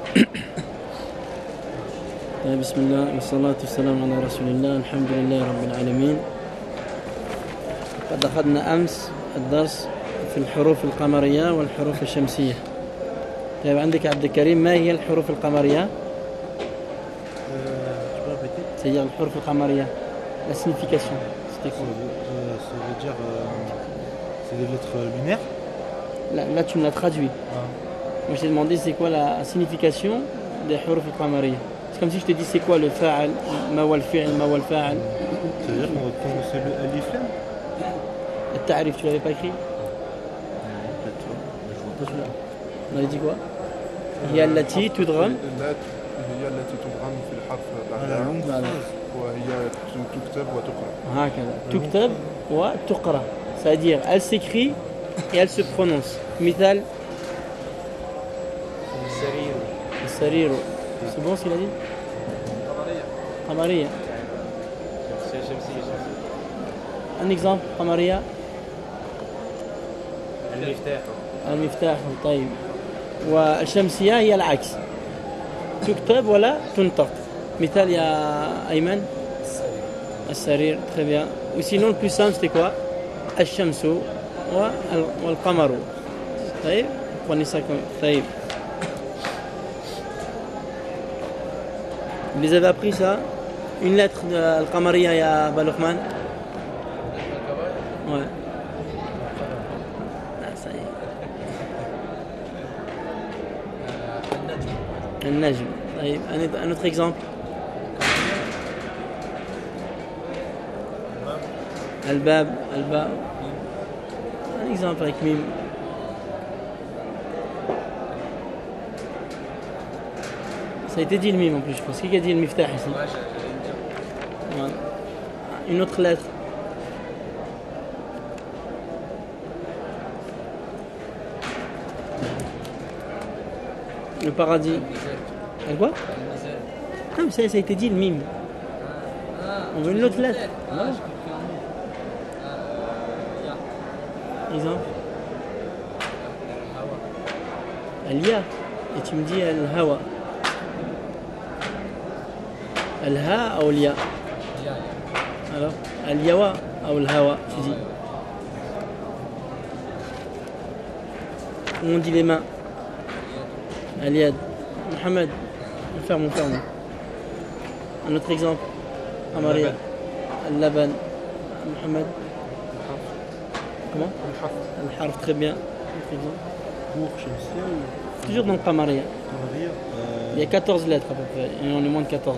بسم الله والصلاة والسلام على رسول الله الحمد لله رب العالمين. قد أخذنا أمس الدرس في الحروف القمرية والحروف الشمسية. طيب عندك عبد الكريم، ما هي الحروف القمرية؟ C'est-à-dire الحروف القمرية. La signification, c'était quoi? Ça veut dire c'est des lettres lunaires. Là tu me l'as traduit. Moi je t'ai demandé c'est quoi la signification des حروف القمرية. C'est comme si je te dis c'est quoi le fa'al, ma huwa al-fi'l, ma huwa al-fa'al. Ça veut dire qu'on va prononcer le alif lam. Le ta'rif, tu l'avais pas écrit? On avait dit quoi? هي التي تدغم. هي التي تدغم في الحرف بعدها وهي تكتب وتقرأ. هكذا تكتب وتقرأ. C'est-à-dire elle s'écrit et elle se prononce. مثال السرير. C'est bon ce qu'il a dit? قمرية. Un exemple قمرية. المفتاح. طيب. والشمسية هي العكس. تكتب ولا تنطق. مثال يا أيمن. السرير. Très bien. Ou sinon le plus simple c'était quoi? الشمس والقمر. طيب. Prenez ça comme. طيب. Vous les avez appris ça? Une lettre de Al-Qamariya ya Baloukman? Ouais. Ah, ça y est. Al-Najm. Un autre exemple? Al-Bab. Un exemple avec Mim. Ça a été dit le mime en plus, je pense. Qui a dit le miftah ici? Voilà. Une autre lettre. Le paradis. Quoi? Ah, mais ça a été dit le mime. On veut une autre lettre. Non. Exemple. Al-Ya. Et tu me dis Al-Hawa. الها أو الياء. alors اليوا أو الهوا tu dis. On dit les mains. اليد. Mohamed, ferme. Un autre exemple. Amaria. Al-Laban. Mohamed. Comment? Al-Harf, très bien. Autre exemple. Toujours dans le Qamariya. Il y a 14 lettres à peu près, et on est moins de 14.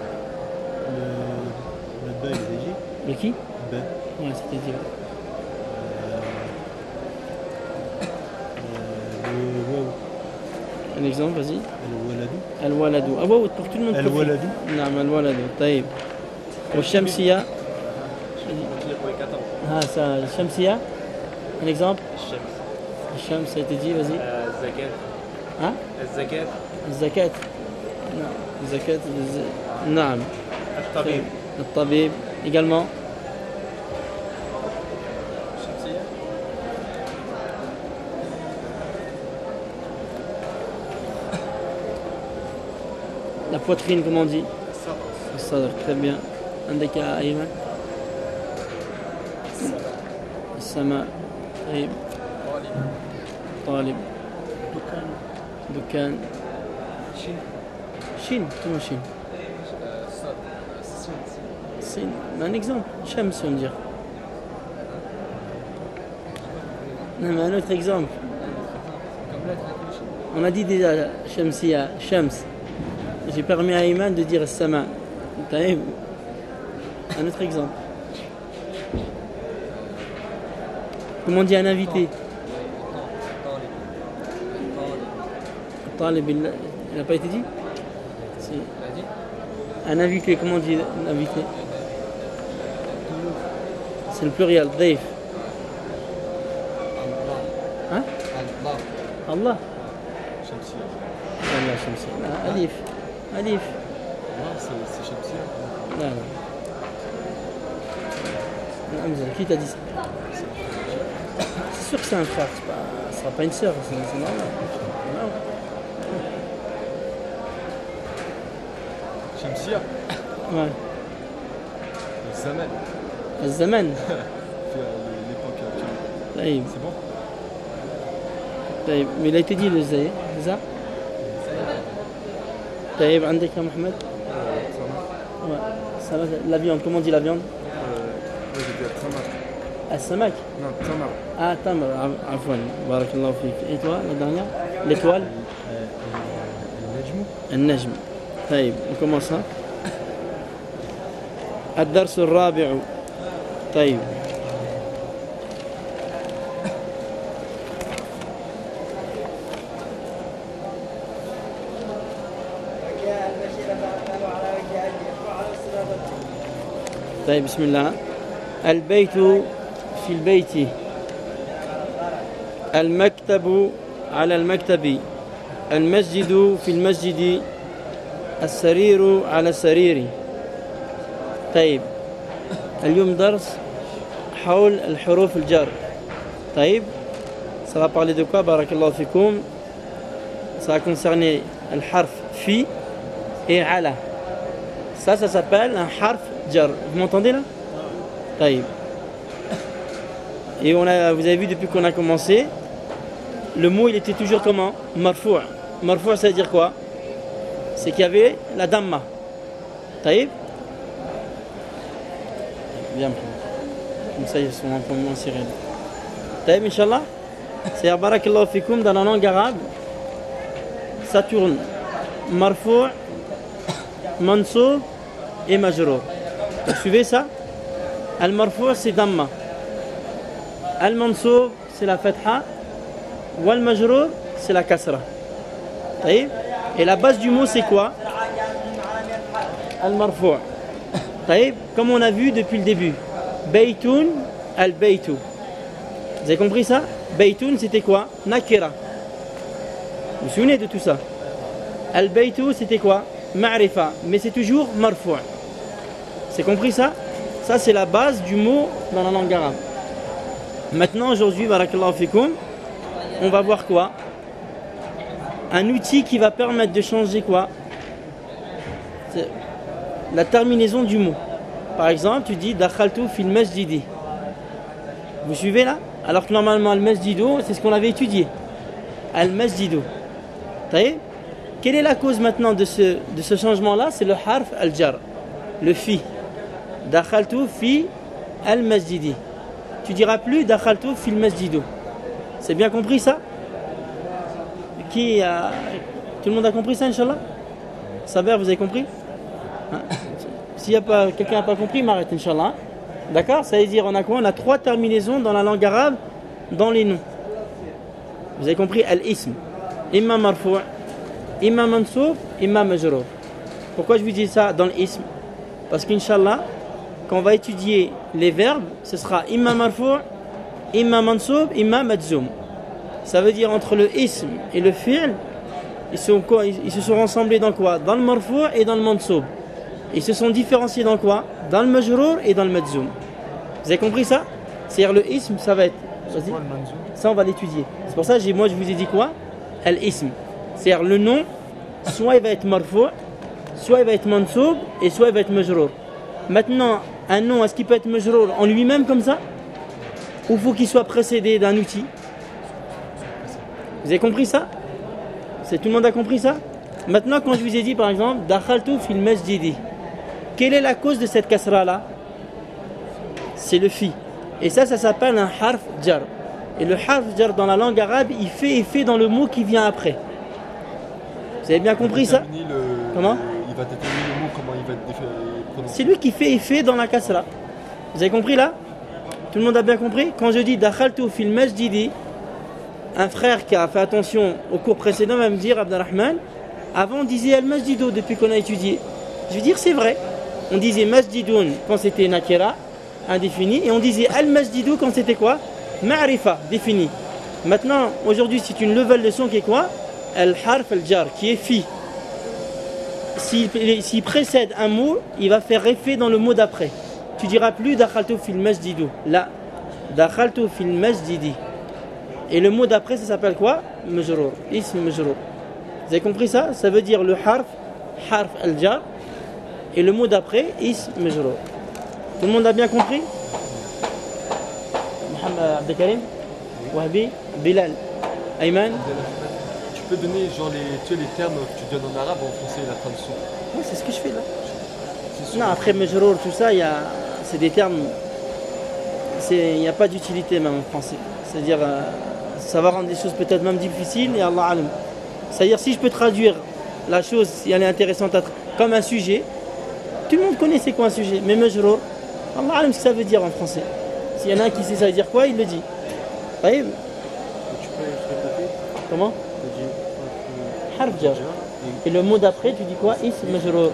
Le ba, il est dit. Le qui? Ba. Ouais, c'était dit. Le waouh. Un exemple, vas-y. Al-Waladou. Al-Waladou. Ah waouh, pour tout le monde. Al-Waladou. Non, Al-Waladou. طيب. والشمسية. Ah ça, الشمسية. Un exemple? الشمس, ça a été dit, vas-y. الزكاة. Hein? الزكاة. الزكاة. Non, الزكاة. نعم. الطبيب. الطبيب également. La poitrine, comment on dit? Le sadr, très bien. عندك يا أيمن؟ السماء. طيب. طالب. دكان. Chine, comment Chine? C'est un exemple. Shams, on va dire. Non, mais un autre exemple. On a dit déjà Shamsiya, Shams. J'ai permis à Iman de dire Sama. Un autre exemple. Comment on dit un invité? Talib, il n'a pas été dit? Si. Un invité, comment on dit un invité? C'est le pluriel, Daif. Hein? Allah. Allah, Shamsiya. Alif. C'est Shamsiya. Non. Qui t'a dit ça? C'est sûr que c'est un frère, ce ne sera pas une sœur, c'est normal. Shamsia. Ouais. Zaman. الزمن. L'époque actuelle. طيب. C'est bon? طيب mais il a été dit le زي c'est ça طيب عندك يا محمد ouais. Ça va, la viande comment on dit la viande je vais dire tamar. السمك Non, tamar. ah tamr عفوا بارك الله فيك et toi la dernière l'étoile النجم طيب on commence hein الدرس الرابع طيب طيب بسم الله البيت في البيت المكتب على المكتب المسجد في المسجد السرير على السرير طيب اليوم درس حول الحروف الجر طيب ça va parler de quoi بارك الله فيكم ça va concerner le harf fi et ala ça s'appelle un harf jar vous m'entendez là طيب et vous avez vu depuis qu'on a commencé le mot il était toujours comment marfou' marfou' ça veut dire quoi c'est qu'il y avait la damma طيب bien comme ça ils sont un peu moins serrés طيب Inch'Allah c'est barakallahu fikoum dans la langue arabe ça tourne marfou' mansoub et majrour vous suivez ça al-marfou' c'est damma al-mansoub c'est la fatha wal-majrour c'est la kasra طيب et la base du mot c'est quoi al-marfou' طيب comme on a vu depuis le début baytun al-baytu vous avez compris ça baytun c'était quoi nakira vous vous souvenez de tout ça al-baytu c'était quoi ma'rifa mais c'est toujours marfou' c'est compris ça ça c'est la base du mot dans la langue arabe maintenant aujourd'hui barakallahu fikoum on va voir quoi un outil qui va permettre de changer quoi la terminaison du mot par exemple tu dis dakhaltu fil masjidi vous suivez là alors que normalement al masjidu c'est ce qu'on avait étudié al masjidu t'as quelle est la cause maintenant de ce changement là c'est le harf al jar le fi dakhaltu fi al masjidi tu diras plus dakhaltu fil masjidu c'est bien compris ça tout le monde a compris ça Inch'Allah Saber vous avez compris hein? S'il y a pas quelqu'un n'a pas compris m'arrête Inch'Allah d'accord ça veut dire on a quoi on a 3 terminaisons dans la langue arabe dans les noms vous avez compris al-ism imma marfou' imma mansoub imma majrour pourquoi je vous dis ça dans l'ism parce qu'Inch'Allah quand on va étudier les verbes ce sera imma marfou' imma mansoub imma majzoum ça veut dire entre le ism et le fi'l ils se sont rassemblés dans quoi dans le marfou' et dans le mansoub ils se sont différenciés dans quoi dans le majrour et dans le majzoum vous avez compris ça c'est-à-dire le ism ça va être ça on va l'étudier c'est pour ça moi je vous ai dit quoi al-ism c'est-à-dire le nom soit il va être marfou' soit il va être mansoub et soit il va être majrour maintenant un nom est-ce qu'il peut être majrour en lui-même comme ça ou faut qu'il soit précédé d'un outil vous avez compris ça tout le monde a compris ça maintenant quand je vous ai dit par exemple dakhaltu fil masjidi quelle est la cause de cette kasra là c'est le fi et ça s'appelle un harf jar et le harf jar dans la langue arabe il fait effet dans le mot qui vient après vous avez bien compris ça comment il va déterminer le mot comment il va être prononcé c'est lui qui fait effet dans la kasra vous avez compris là tout le monde a bien compris quand je dis dakhaltu fil masjidi un frère qui a fait attention au cours précédent va me dire Abdelrahman avant on disait al-masjidu depuis qu'on a étudié je veux dire c'est vrai on disait masjidun quand c'était nakira indéfini et on disait al-masjidu quand c'était quoi ma'rifa défini maintenant aujourd'hui c'est une nouvelle leçon qui est quoi al-harf al-jar qui est fi s'il précède un mot il va faire effet dans le mot d'après tu diras plus dakhaltu fil masjidu là dakhaltu fil masjidi et le mot d'après ça s'appelle quoi majrour ism majrour vous avez compris ça ça veut dire le harf al-jar Et le mot d'après, ism majrour. Tout le monde a bien compris? Mohamed Abdelkarim, Wahbi, Bilal, Ayman. Tu peux donner genre les termes que tu donnes en arabe en français et la traduction. Oui, c'est ce que je fais là. Non, après majrour, tout ça, c'est des termes. Il n'y a pas d'utilité même en français. C'est-à-dire, ça va rendre les choses peut-être même difficiles et Allah alam. C'est-à-dire, si je peux traduire la chose, si elle est intéressante comme un sujet, tout le monde connaît c'est quoi un sujet, mais majrour, Allah alam ce que ça veut dire en français. S'il y en a un qui sait ça veut dire quoi, il le dit. Vous voyez? Tu peux répéter? Comment? Tu dis Harf jar. Et le mot d'après, tu dis quoi? Ism majrour.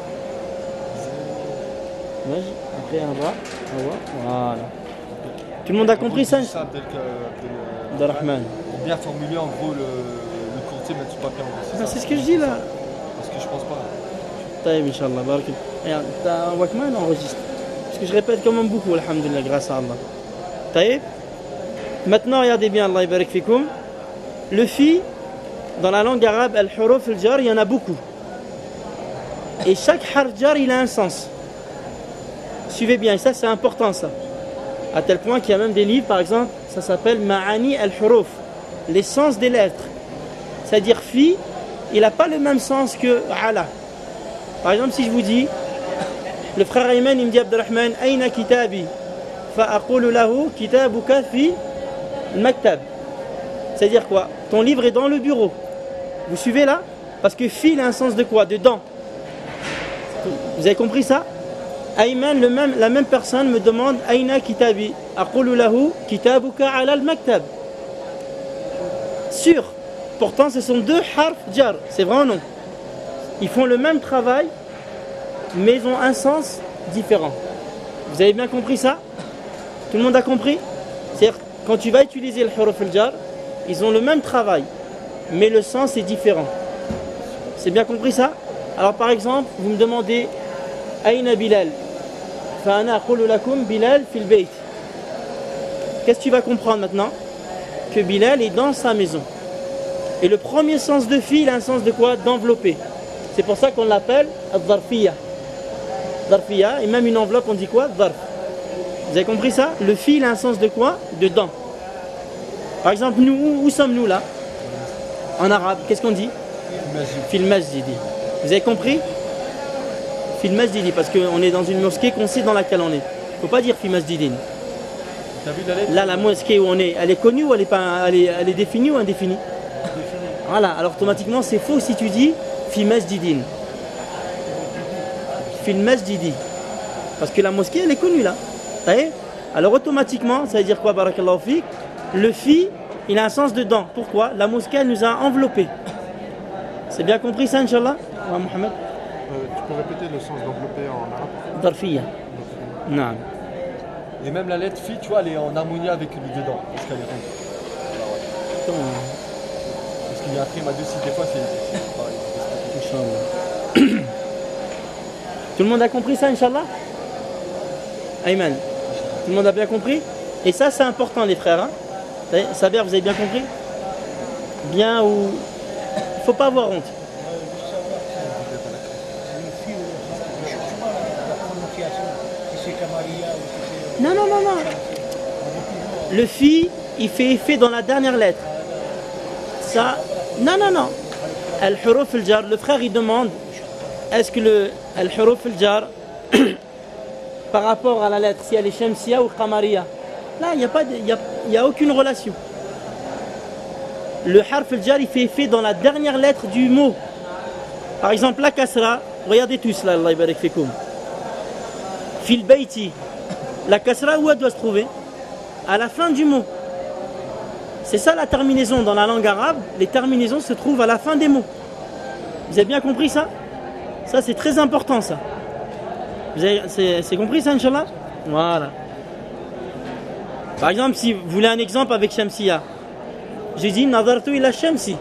Après un bras. Voilà. Tout le monde a compris ça? Abdelrahman. Bien formulé en gros le courtier mais tu pas bien. C'est ce que je dis là. Parce que je pense pas. Taïb, Inch'Allah, barakallah. Regarde, t'as un Walkman, enregistre. Parce que je répète quand même beaucoup, alhamdulillah, grâce à Allah. Taïb. Maintenant, regardez bien, Allah barak fikoum. Le fi, dans la langue arabe, al-huruf al-jar, il y en a beaucoup. Et chaque harf jar, il a un sens. Suivez bien, et ça, c'est important, ça. À tel point qu'il y a même des livres, par exemple, ça s'appelle Ma'ani al-huruf, les sens des lettres. C'est-à-dire, fi, il n'a pas le même sens que ala. Par exemple, si je vous dis, le frère Ayman, il me dit Abdelrahman, Aina kitabi, fa'aqulu lahu kitabuka fi al-maktab. C'est-à-dire quoi? Ton livre est dans le bureau. Vous suivez là? Parce que fi, il a un sens de quoi? Dedans. Vous avez compris ça? Ayman, la même personne me demande Aina kitabi, aqulu lahu kitabuka ala al-maktab. Sûr. Pourtant, ce sont deux harf jar. C'est vrai ou non? Ils font le même travail, mais ils ont un sens différent. Vous avez bien compris ça? Tout le monde a compris? C'est-à-dire, quand tu vas utiliser le huruf al-jar, ils ont le même travail, mais le sens est différent. C'est bien compris ça? Alors par exemple, vous me demandez Aïna Bilal, fa'ana aqulu lakum Bilal fil bayt. Qu'est-ce que tu vas comprendre maintenant? Que Bilal est dans sa maison. Et le premier sens de fi, il a un sens de quoi? D'envelopper. C'est pour ça qu'on l'appelle al-dharfiyya. Dharfiyya, et même une enveloppe, on dit quoi? Dharf. Vous avez compris ça? Le fi, il a un sens de quoi? Dedans. Par exemple, nous, où sommes-nous là? En arabe, qu'est-ce qu'on dit? Fil masjidi. Vous avez compris? Fil masjidi, parce qu'on est dans une mosquée qu'on sait dans laquelle on est. Il ne faut pas dire fil masjidin. Là, la mosquée où on est, elle est connue ou elle est définie ou indéfinie? Voilà, alors automatiquement c'est faux si tu dis fi masjidin. Fil masjidi. Parce que la mosquée elle est connue là. Alors automatiquement, ça veut dire quoi, barakallahu fik? Le fi, il a un sens dedans. Pourquoi? La mosquée elle nous a enveloppés. C'est bien compris ça, Inch'Allah? Ouais, Mohamed. Tu peux répéter le sens d'envelopper en arabe? Darfiyya. Non. Et même la lettre fi, tu vois, elle est en harmonie avec le dedans. Parce qu'elle est ronde. Comment? Parce qu'il y a après ma deux des fois c'est pareil. Inch'Allah. Tout le monde a compris ça, Inch'Allah? Ayman. Tout le monde a bien compris? Et ça, c'est important, les frères. Hein? Saber, vous avez bien compris? Bien ou... Il ne faut pas avoir honte. Non. Le fi, il fait effet dans la dernière lettre. Ça, non. Al-huruf al-jar, le frère, il demande, est-ce que le al-huruf al-jar, par rapport à la lettre, si elle est shamsiya ou qamariya? Là, il n'y a aucune relation. Le harf al-jar, il fait effet dans la dernière lettre du mot. Par exemple, la kasra, regardez tous là, Allah barak fikoum. Fil bayti, la kasra, où elle doit se trouver? À la fin du mot. C'est ça la terminaison dans la langue arabe. Les terminaisons se trouvent à la fin des mots. Vous avez bien compris ça? Ça c'est très important ça. C'est compris ça, Inch'Allah? Voilà. Par exemple, si vous voulez un exemple avec Shamsiya, je dis Nadartu ila Shamsi.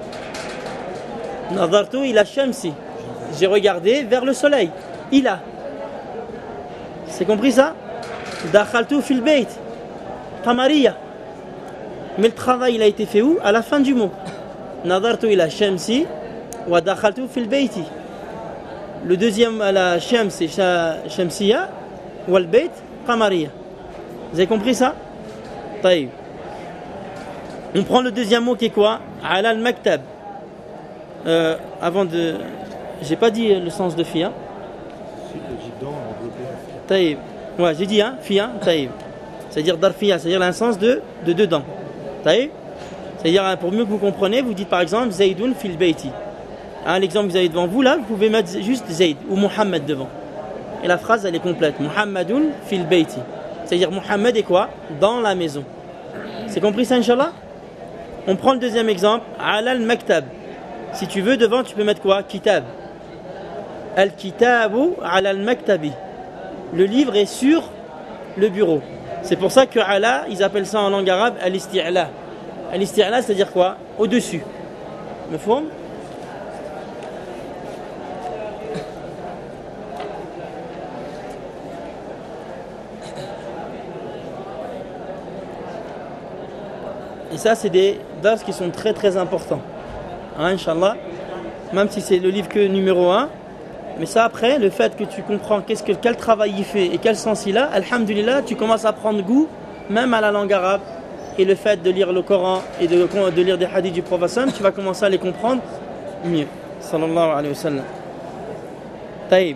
Nadartu ila Shamsi. J'ai regardé vers le soleil. Ila. C'est compris ça? Dakhaltu fil bayt. Qamariya. Mais le travail il a été fait où? À la fin du mot. Nadartu ila Shamsi wa dakhaltu fil bayti. Le deuxième, la Shams, c'est Shamsiya, ou Al-Bayt, Qamariya. Vous avez compris ça? Taïb. On prend le deuxième mot qui est quoi? Ala al-Maktab. Avant de. J'ai pas dit le sens de fi, hein? Si, le dit dans, enveloppé. Taïb. Ouais, j'ai dit, hein? Fi, hein? Taïb. C'est-à-dire darfiya, c'est-à-dire le sens de dedans. Taïb. C'est-à-dire, pour mieux que vous compreniez, vous dites par exemple Zaydun fil bayti. Hein, l'exemple que vous avez devant vous là, vous pouvez mettre juste Zayd ou Muhammad devant. Et la phrase elle est complète. Muhammadun fil bayti. C'est-à-dire Muhammad est quoi? Dans la maison. C'est compris ça, Inch'Allah? On prend le deuxième exemple. Ala al-maktab. Si tu veux, devant, tu peux mettre quoi? Kitab. Al-kitabu ala al-maktabi. Le livre est sur le bureau. C'est pour ça que ala, ils appellent ça en langue arabe al-isti'la. Al-isti'la, c'est-à-dire quoi? Au-dessus. Me forme? Et ça, c'est des dars qui sont très très importants. Hein, Inch'Allah. Même si c'est le livre que numéro 1. Mais ça, après, le fait que tu comprends quel travail il fait et quel sens il a, alhamdulillah, tu commences à prendre goût même à la langue arabe. Et le fait de lire le Coran et de lire des hadiths du prophète, tu vas commencer à les comprendre mieux. Sallallahu alayhi wa sallam. Taïb.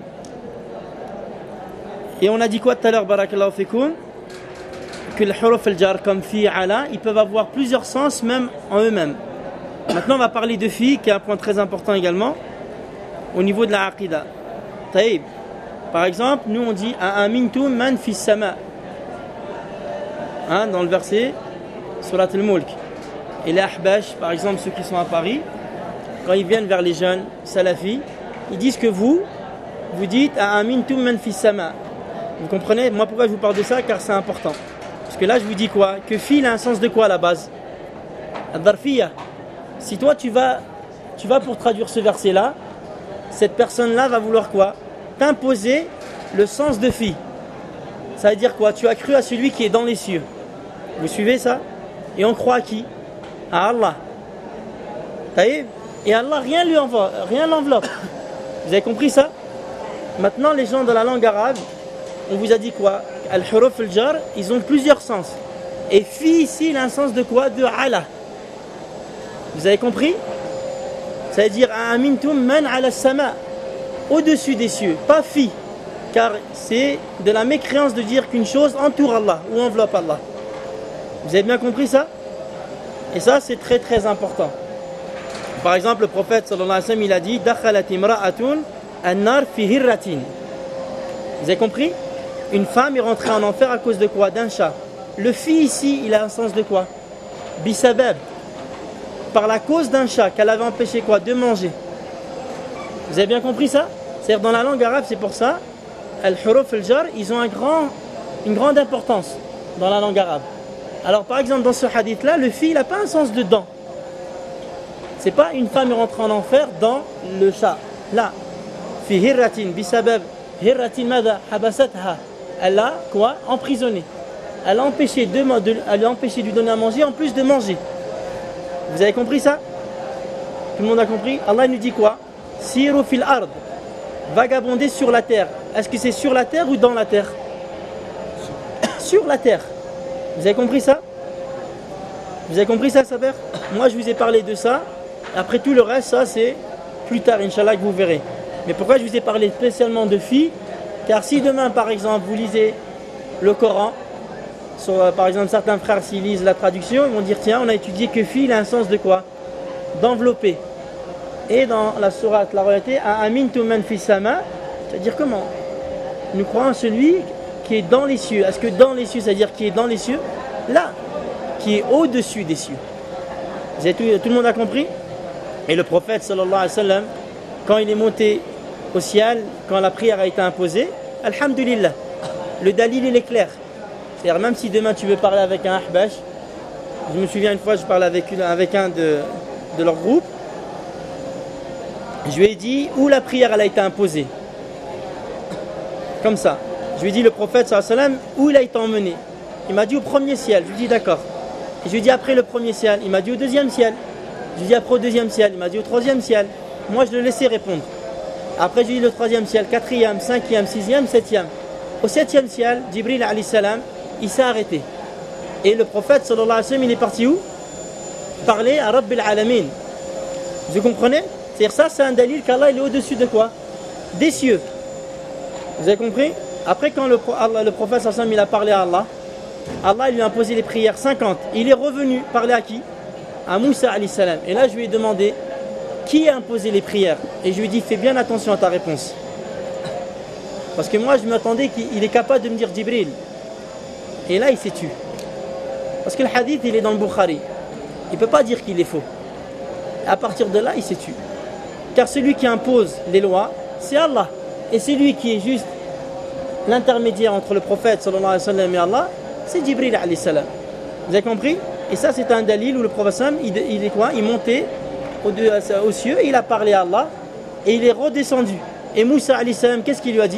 Et on a dit quoi tout à l'heure, barakallahu fikoum? Que les huruf al-jar comme fi, ala, ils peuvent avoir plusieurs sens même en eux-mêmes. Maintenant, on va parler de fi, qui est un point très important également, au niveau de la aqida. Taïb. Par exemple, nous on dit A'amintum man fi sama. Hein, dans le verset Surat al-Mulk. Et les ahbash, par exemple, ceux qui sont à Paris, quand ils viennent vers les jeunes salafis, ils disent que vous dites A'amintum man fi sama. Vous comprenez? Moi, pourquoi je vous parle de ça? Car c'est important. Parce que là, je vous dis quoi? Que fi a un sens de quoi à la base? Ad-darfiyya. Si toi, tu vas pour traduire ce verset-là, cette personne-là va vouloir quoi? T'imposer le sens de fi. Ça veut dire quoi? Tu as cru à celui qui est dans les cieux. Vous suivez ça? Et on croit à qui? À Allah. Et Allah, rien l'enveloppe. Vous avez compris ça? Maintenant, les gens de la langue arabe, on vous a dit quoi? Al-huruf al-jar, ils ont plusieurs sens. Et fi ici, il a un sens de quoi? De ala. Vous avez compris? Ça veut dire A'amintum man ala sama. Au-dessus des cieux, pas fi. Car c'est de la mécréance de dire qu'une chose entoure Allah ou enveloppe Allah. Vous avez bien compris ça? Et ça, c'est très très important. Par exemple, le prophète sallallahu alayhi wa sallam, il a dit Dakhalat imra'atun an-nar fi hirratin. Vous avez compris? Une femme est rentrée en enfer à cause de quoi? D'un chat. Le fi ici, il a un sens de quoi? Bisabab. Par la cause d'un chat qu'elle avait empêché quoi? De manger. Vous avez bien compris ça? C'est-à-dire dans la langue arabe, c'est pour ça, al-huruf al-jar, ils ont une grande importance dans la langue arabe. Alors par exemple dans ce hadith-là, le fi, il n'a pas un sens de dent. C'est pas une femme est rentrée en enfer dans le chat. Là, fi hirratin, bisabab, hirratin mada, habasatha. Elle l'a quoi? Emprisonné. Elle a empêché de lui donner à manger en plus de manger. Vous avez compris ça? Tout le monde a compris? Allah nous dit quoi? Siru fil ard. Vagabonder sur la terre. Est-ce que c'est sur la terre ou dans la terre? Sur la terre. Vous avez compris ça? Vous avez compris ça, Saber? Moi, je vous ai parlé de ça. Après tout le reste, ça, c'est plus tard, Inch'Allah, que vous verrez. Mais pourquoi je vous ai parlé spécialement de fi? Car si demain, par exemple, vous lisez le Coran, par exemple, certains frères, s'ils lisent la traduction, ils vont dire tiens, on a étudié que fi, il a un sens de quoi? D'envelopper. Et dans la sourate, la réalité, A'amintum man fi sama, c'est-à-dire comment? Nous croyons en celui qui est dans les cieux. Est-ce que dans les cieux, c'est-à-dire qui est dans les cieux? Là, qui est au-dessus des cieux. Vous avez tout le monde a compris? Et le prophète, sallallahu alayhi wa sallam, quand il est monté au ciel, quand la prière a été imposée, alhamdulillah, le dalil, il est clair. C'est-à-dire, même si demain tu veux parler avec un ahbash, je me souviens une fois, je parlais avec un de leur groupe, je lui ai dit où la prière elle a été imposée. Comme ça. Je lui ai dit le prophète sallallahu alayhi wa sallam, où il a été emmené. Il m'a dit au premier ciel. Je lui ai dit d'accord. Et je lui ai dit après le premier ciel. Il m'a dit au deuxième ciel. Je lui ai dit après au deuxième ciel. Il m'a dit au troisième ciel. Moi je le laissais répondre. Après, j'ai dit le troisième ciel, quatrième, cinquième, sixième, septième. Au septième ciel, Jibril alayhi salam, il s'est arrêté. Et le prophète sallallahu alayhi wa sallam, il est parti où? Parler à Rabbil Alamin. Vous comprenez? C'est-à-dire ça, c'est un dalil qu'Allah il est au-dessus de quoi? Des cieux. Vous avez compris? Après, quand le prophète sallallahu alayhi wa sallam, il a parlé à Allah, Allah lui a imposé les prières 50. Il est revenu parler à qui? À Moussa alayhi salam. Et là, je lui ai demandé qui a imposé les prières. Et je lui ai dit, fais bien attention à ta réponse. Parce que moi, je m'attendais qu'il est capable de me dire Jibril. Et là, il s'est tué. Parce que le hadith, il est dans le Bukhari. Il ne peut pas dire qu'il est faux. À partir de là, il s'est tué. Car celui qui impose les lois, c'est Allah. Et celui qui est juste l'intermédiaire entre le prophète sallallahu alayhi wa sallam et Allah, c'est Jibril alayhi salam. Vous avez compris? Et ça, c'est un dalil où le prophète sallam, il est quoi? Il montait aux cieux et il a parlé à Allah. Et il est redescendu. Et Moussa alayhi salam, qu'est-ce qu'il lui a dit?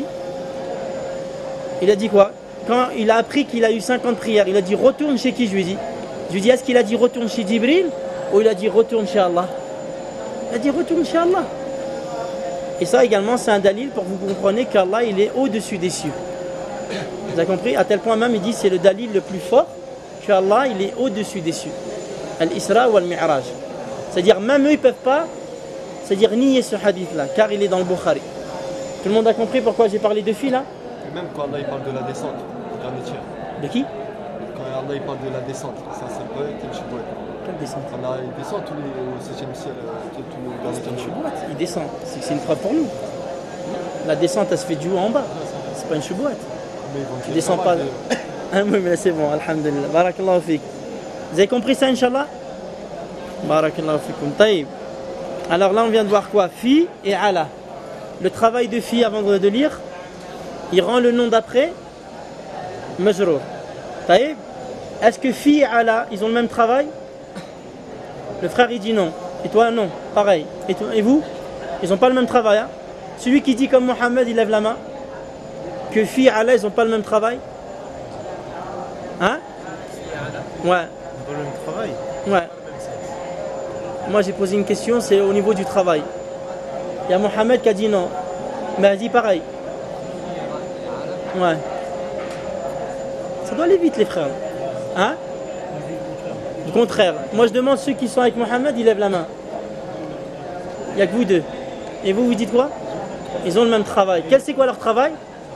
Il a dit quoi? Quand il a appris qu'il a eu 50 prières, il a dit retourne chez qui? Je lui ai dit est-ce qu'il a dit retourne chez Jibril ou il a dit retourne chez Allah? Il a dit retourne chez Allah. Et ça également c'est un dalil pour que vous compreniez qu'Allah il est au-dessus des cieux. Vous avez compris? À tel point même il dit c'est le dalil le plus fort qu'Allah il est au-dessus des cieux. Al-Isra ou Al-Mi'raj. C'est-à-dire même eux ils ne peuvent pas nier ce hadith là car il est dans le Bukhari. Tout le monde a compris pourquoi j'ai parlé de filles là? Et même quand Allah il parle de la descente, dernier tiers. De qui? Quand Allah il parle de la descente, ça c'est pas quel chibouet. Quelle descente? Allah il descend tous les au 7e ciel, tout le dernier chibouet. Il descend, c'est une preuve pour nous. La descente elle se fait du haut en bas, c'est pas une chouboîte. Tu descends pas. Ah oui mais là c'est bon, alhamdulillah. Barakallahu fik. Vous avez compris ça Inch'Allah? Barakallahu fikum. Taïb. Alors là on vient de voir quoi? Fi et ala. Le travail de fi avant de lire, il rend le nom d'après majrour. Taïb. Est-ce que fi et ala, ils ont le même travail? Le frère il dit non. Et toi non. Pareil. Et vous? Ils n'ont pas le même travail. Hein? Celui qui dit comme Mohamed, il lève la main. Que fi et ala, ils n'ont pas le même travail. Hein? Ouais. Ils n'ont pas le même travail. Ouais. Moi j'ai posé une question, c'est au niveau du travail. Il y a Mohamed qui a dit non. Mais elle dit pareil. Ouais. Ça doit aller vite les frères. Hein? Du contraire. Moi je demande ceux qui sont avec Mohamed, ils lèvent la main. Il n'y a que vous deux. Et vous dites quoi? Ils ont le même travail. C'est quoi leur travail?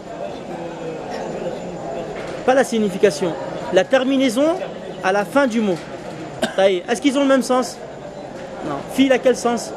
Pas la signification. La terminaison à la fin du mot. Est-ce qu'ils ont le même sens? Non. Fil à quel sens?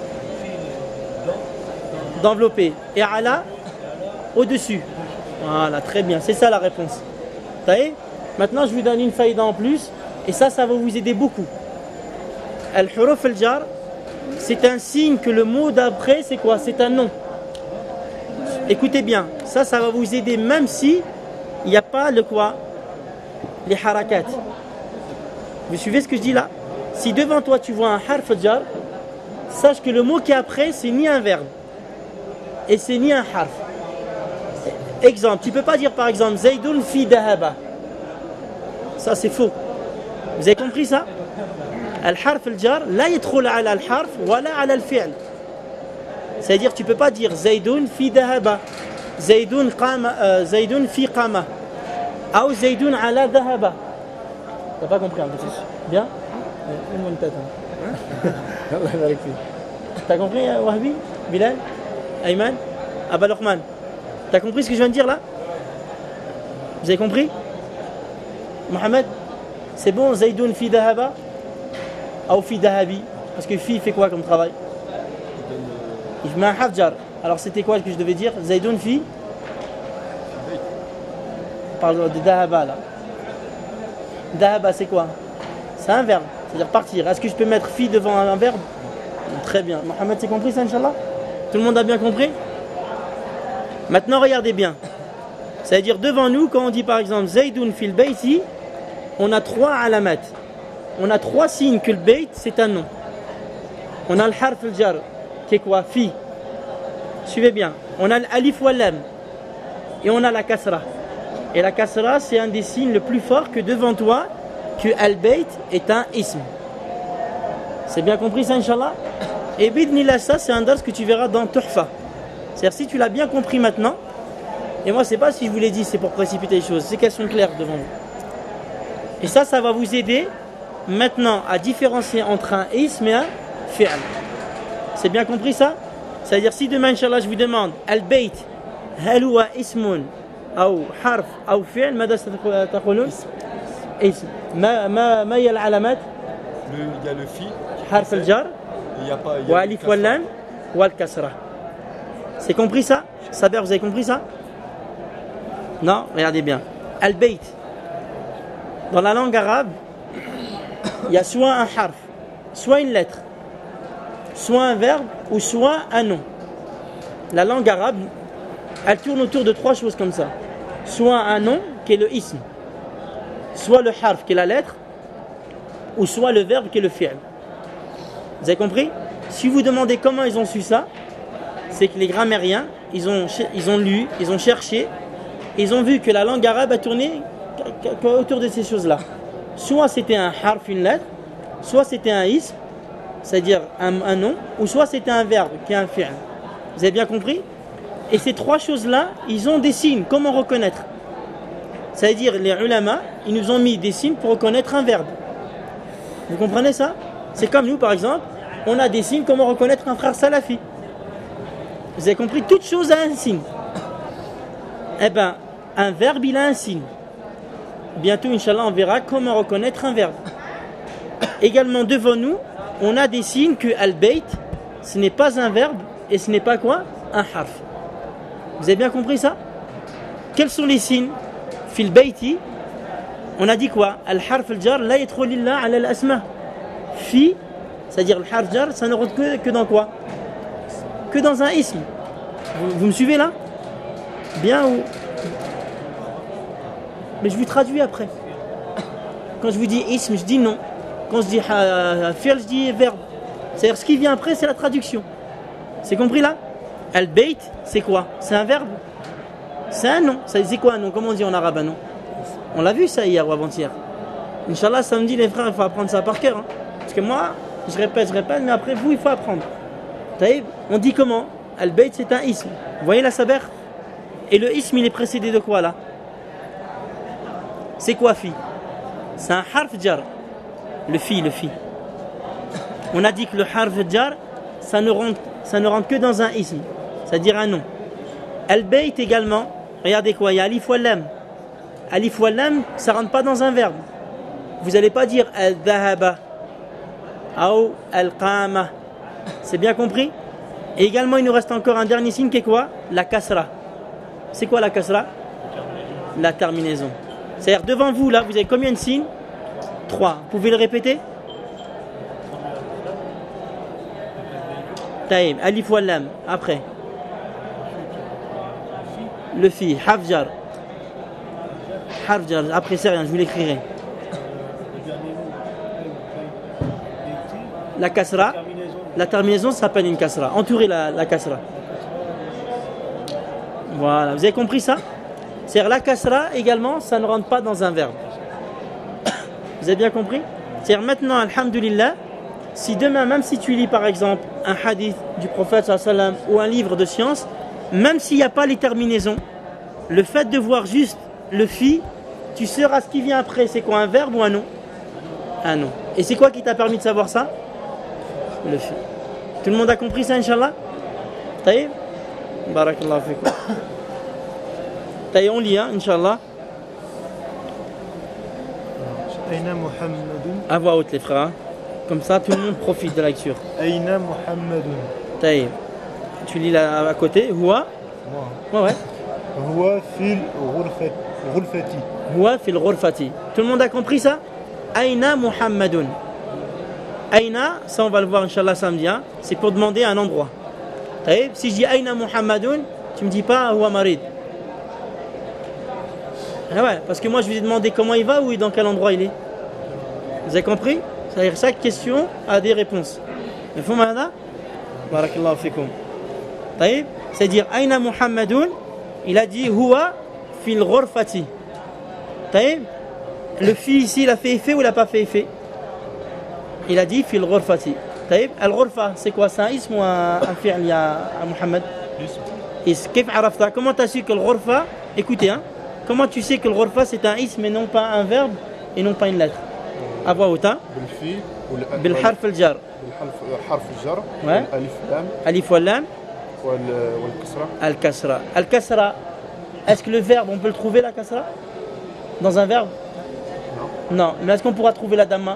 D'envelopper. Et ala? Au-dessus. Voilà, très bien. C'est ça la réponse. Maintenant, je vous donne une faïda en plus. Et ça va vous aider beaucoup. Al-huruf al-jar, c'est un signe que le mot d'après, c'est quoi? C'est un nom. Écoutez bien. Ça va vous aider même si il n'y a pas le quoi? Les harakat. Vous suivez ce que je dis là? Si devant toi tu vois un harf jar, sache que le mot qui est après, c'est ni un verbe. Et c'est ni un harf. Exemple, tu ne peux pas dire par exemple Zaydun fi dahaba. Ça c'est faux. Vous avez compris ça? Al-harf al-jar, la yadkhul ala al-harf wala ala al-fi'l. C'est-à-dire tu ne peux pas dire Zaydun fi dahaba. Zaydun fi qama. Ou Zaydun ala dahaba. Tu n'as pas compris un peu? Bien? Une tête. T'as compris, Wahbi? Bilal? Ayman? Abba Luqman? T'as compris ce que je viens de dire là? Vous avez compris? Mohamed? C'est bon, Zaydun fi dahaba? Ou fi dahabi? Parce que fi fait quoi comme travail? Il met un hafjar. Alors c'était quoi que je devais dire? Zaydun fi? Parle de dahaba là. Dahaba c'est quoi? C'est un verbe, c'est-à-dire partir. Est-ce que je peux mettre fi devant un verbe? Très bien. Mohamed, c'est compris ça, Inch'Allah? Tout le monde a bien compris? Maintenant, regardez bien. C'est-à-dire devant nous, quand on dit par exemple Zaydun fil bayti, on a 3 alamat. On a 3 signes que le bayt, c'est un nom. On a le harf al-jar, qui est quoi? Fi. Suivez bien. On a l'alif wal lam. Et on a la kasra. Et la kasra, c'est un des signes le plus fort que devant toi, que al-bayt est un ism. C'est bien compris ça, Inch'Allah? Et bidnillah, ça, c'est un dars que tu verras dans Tuhfa. C'est-à-dire si tu l'as bien compris maintenant, et moi c'est pas si je vous l'ai dit c'est pour précipiter les choses, c'est qu'elles sont claires devant vous. Et ça va vous aider maintenant à différencier entre un ism et un fi'l. C'est bien compris ça? C'est-à-dire si demain Inch'Allah je vous demande al-bayt hal huwa ismun ou harf ou fi'l, ماذا ستقولون؟ اسم. ما هي العلامات؟ Il y a le fi, حرف الجر il y a pas. والالف واللام والكسرة. C'est compris ça? Saber, vous avez compris ça? Non? Regardez bien. Al-bayt. Dans la langue arabe, il y a soit un harf, soit une lettre, soit un verbe ou soit un nom. La langue arabe, elle tourne autour de trois choses comme ça. Soit un nom qui est le ism, soit le harf qui est la lettre, ou soit le verbe qui est le fi'l. Vous avez compris? Si vous demandez comment ils ont su ça, c'est que les grammairiens, ils ont lu, ils ont cherché, ils ont vu que la langue arabe a tourné autour de ces choses-là. Soit c'était un harf, une lettre, soit c'était un ism, c'est-à-dire un nom, ou soit c'était un verbe qui est un fi'l. Vous avez bien compris? Et ces trois choses-là, ils ont des signes. Comment reconnaître? C'est-à-dire les ulama, ils nous ont mis des signes pour reconnaître un verbe. Vous comprenez ça? C'est comme nous par exemple, on a des signes comment reconnaître un frère salafi. Vous avez compris? Toute chose a un signe. Eh bien, un verbe il a un signe. Bientôt, Inch'Allah, on verra comment reconnaître un verbe. Également devant nous, on a des signes que al-bayt, ce n'est pas un verbe et ce n'est pas quoi? Un harf. Vous avez bien compris ça? Quels sont les signes? Fil bayti, on a dit quoi? Al-harf al-jar la yadkhul lillah ala al-asma. Fi, c'est-à-dire le harf jar, ça ne rentre que dans quoi? Que dans un ism. Vous me suivez là? Bien ou? Mais je vous traduis après. Quand je vous dis ism, je dis non. Quand je dis fi'l, je dis verbe. C'est-à-dire ce qui vient après, c'est la traduction. C'est compris là? Al-bayt, c'est quoi? C'est un verbe? C'est un nom. C'est quoi un nom? Comment on dit en arabe un nom? On l'a vu ça hier ou avant-hier. Inch'Allah, samedi, les frères, il faut apprendre ça par cœur. Hein. Parce que moi, je répète, mais après vous, il faut apprendre. On dit comment? Al-bayt, c'est un ism. Vous voyez la saber? Et le ism, il est précédé de quoi là? C'est quoi fi? C'est un harf jar. Le fi. On a dit que le harf jar, ça ne rentre que dans un ism, c'est-à-dire un nom. Al-bayt également, regardez quoi, il y a alif wal lam. Alif wal lam, ça ne rentre pas dans un verbe. Vous n'allez pas dire al-dhahaba ou al-qama. C'est bien compris? Et également, il nous reste encore un dernier signe qui est quoi? La kasra. C'est quoi la kasra? La terminaison. C'est-à-dire devant vous, là, vous avez combien de signes? 3. Vous pouvez le répéter? Taïb, alif wal lam. Après. Le fi, harf jar. Après, c'est rien, je vous l'écrirai. La kasra. La terminaison s'appelle une kasra. Entourez la kasra. Voilà, vous avez compris ça? C'est-à-dire la kasra également, ça ne rentre pas dans un verbe. Vous avez bien compris? C'est-à-dire maintenant, alhamdulillah, si demain, même si tu lis par exemple un hadith du prophète sallallahu alayhi wa sallam ou un livre de science, même s'il n'y a pas les terminaisons, le fait de voir juste le fi, tu sauras ce qui vient après, c'est quoi, un verbe ou un nom? Un nom. Et c'est quoi qui t'a permis de savoir ça? Le fi. Tout le monde a compris ça, Inch'Allah? Taïb? Barakallahu fikum. Taïb, on lit, hein, Inch'Allah. Aïna Muhammadun. À voix haute, les frères. Hein. Comme ça, tout le monde profite de la lecture. Aïna Muhammadun. Taïb. Tu lis là à côté. Huwa. Ouais. Huwa fil ghurfati. Huwa fil ghurfati. Tout le monde a compris ça? Aïna Muhammadun. Aïna, ça on va le voir Inch'Allah samedi, hein, c'est pour demander un endroit. Taïb. Si je dis Aïna Muhammadun, tu me dis pas Huwa marid. Ah ouais, parce que moi je vous ai demandé comment il va ou dans quel endroit il est. Vous avez compris? C'est-à-dire chaque question a des réponses. Mafhoum hada? Barakallahu fikum. Taïb. C'est-à-dire Aïna Muhammadun, il a dit Huwa fil ghurfati. Taïb. Le fi ici, il a fait effet ou il n'a pas fait effet? Il a dit fil ghurfati. Taïb. Al-ghurfa, c'est quoi? C'est un ism ou un fi'l à Muhammad? كيف عرفتها? Comment tu as su que le ghurfa, écoutez, hein, comment tu sais que le ghurfa c'est un ism et non pas un verbe et non pas une lettre? À voix haute, hein? بالحرف الجر. حرف الجر. Ouais. الألف لام. Alif wal lam. والكسرة. Al-kasra. Al-kasra, est-ce que le verbe, on peut le trouver la kasra? Dans un verbe? Non. Mais est-ce qu'on pourra trouver la damma?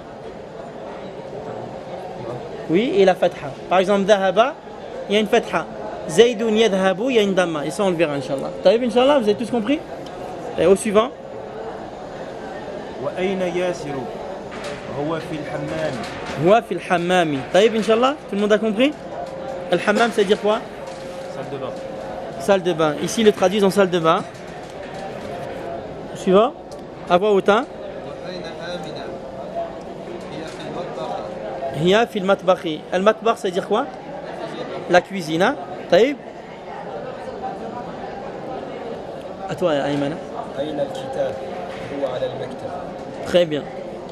Oui, et la fatha. Par exemple, dhahaba, il y a une fatha. Zaydun yadhabu, il y a une damma. Et ça, on le verra, Inch'Allah. T'as vu, Inch'Allah? Vous avez tous compris? Et au suivant. وأين ياسر؟ هو في الحمام. Huwa fil hammami. T'as vu, Inch'Allah? Tout le monde a compris? El hammam, ça veut dire quoi? Salle de bain. Salle de bain. Ici, ils le traduisent en salle de bain. Suivant. À voix haute, hein? Hiya fil matbakhi. Al matbakh, ça veut dire quoi? La cuisine, hein? Taïb. À toi, Aïmana. Très bien.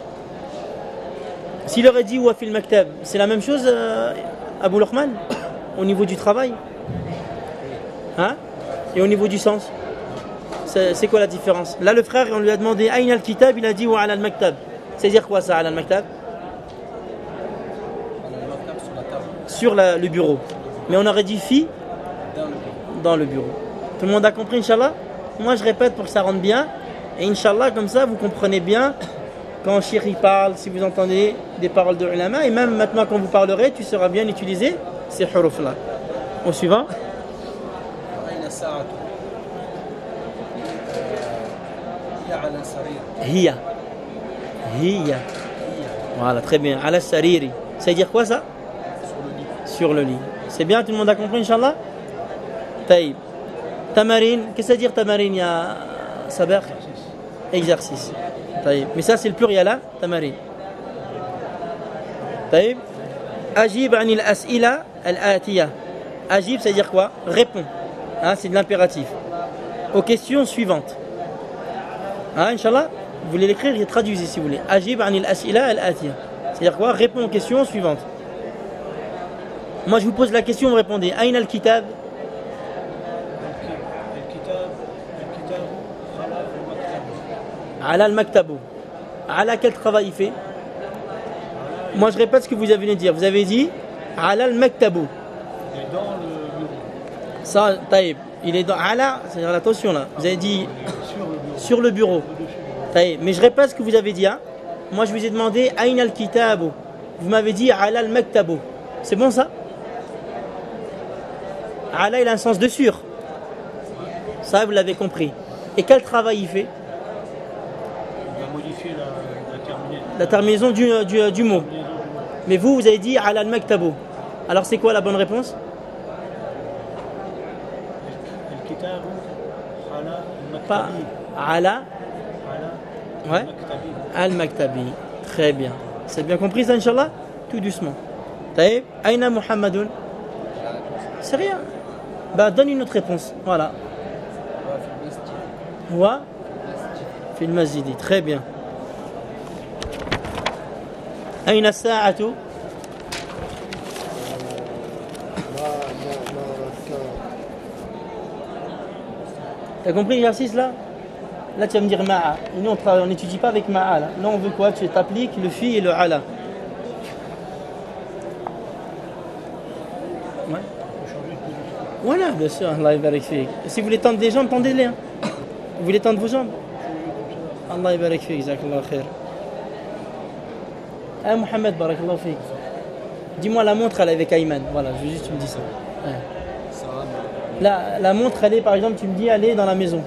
S'il aurait dit Huwa fil maktab, c'est la même chose, Abou Luqman, au niveau du travail? Hein? Et au niveau du sens? C'est quoi la différence? Là, le frère, on lui a demandé Aïna al-kitab, il a dit Wa ala al-maktab. C'est-à-dire quoi ça, ala al-maktab? Sur le bureau. Mais on aurait dit fi dans le bureau. Tout le monde a compris, Inch'Allah? Moi, je répète pour que ça rentre bien. Et Inch'Allah, comme ça, vous comprenez bien quand Cheikh parle, si vous entendez des paroles de ulama. Et même maintenant, quand vous parlerez, tu sauras bien utiliser ces huruf-là. Au suivant. Hiya. Hiya. Voilà, très bien. Ala sariri. Ça veut dire quoi ça? Sur le lit. C'est bien, tout le monde a compris, Inch'Allah? Taïb. Tamarin. Qu'est-ce que ça veut dire tamarin, ya Saber? Exercice. Taïb. Mais ça, c'est le pluriel, hein? Tamarin. Taïb. Ajib anil as'ila al-atiya. Ajib, ça veut dire quoi? Réponds. Hein, c'est de l'impératif. Aux questions suivantes. Hein, Inch'Allah? Vous voulez l'écrire, je traduis si vous voulez. Ajib anil as'ila al-atiya. C'est-à-dire quoi? Réponds aux questions suivantes. Moi, je vous pose la question, vous répondez. Aïna al-kitab? Ala al-maktabu. Ala, quel travail il fait? Moi, je répète ce que vous avez venu de dire. Vous avez dit Ala al-maktabu. Il est dans le bureau. Ça, taïb. Il est dans Ala, c'est-à-dire attention là. Vous avez dit sur le bureau. Taïb. Mais je répète ce que vous avez dit. Hein? Moi, je vous ai demandé Aïna al-kitabu. Vous m'avez dit Ala al-maktabu. C'est bon ça? Ala, il a un sens de sûr. Ça, vous l'avez compris. Et quel travail il fait? Il va modifier la terminaison du mot. Mais vous avez dit Ala al-maktabu. Alors, c'est quoi la bonne réponse? Pas Ala. Ouais. Al-maktabi. Très bien. C'est bien compris ça, Inch'Allah? Tout doucement. Taïb. Aïna Muhammadun. C'est rien. Bah, donne une autre réponse. Voilà. Wa fil masjidi. Très bien. Aïna as-sa'atu. T'as compris l'exercice là? Là tu vas me dire ma'a. Et nous on n'étudie pas avec ma'a là. Là on veut quoi? Tu t'appliques le fi et le ala. Ouais. Voilà, bien sûr, Allah yabarak fik. Si vous voulez tendre des jambes, tendez-les. Hein. Vous voulez tendre vos jambes? Allah yabarak fik, jazakallah khair. Ah Mohamed, barakallah fik. Dis-moi la montre elle est avec Ayman. Voilà, je veux juste que tu me dis ça. Ouais. La montre, elle est, par exemple, tu me dis, elle est dans la maison.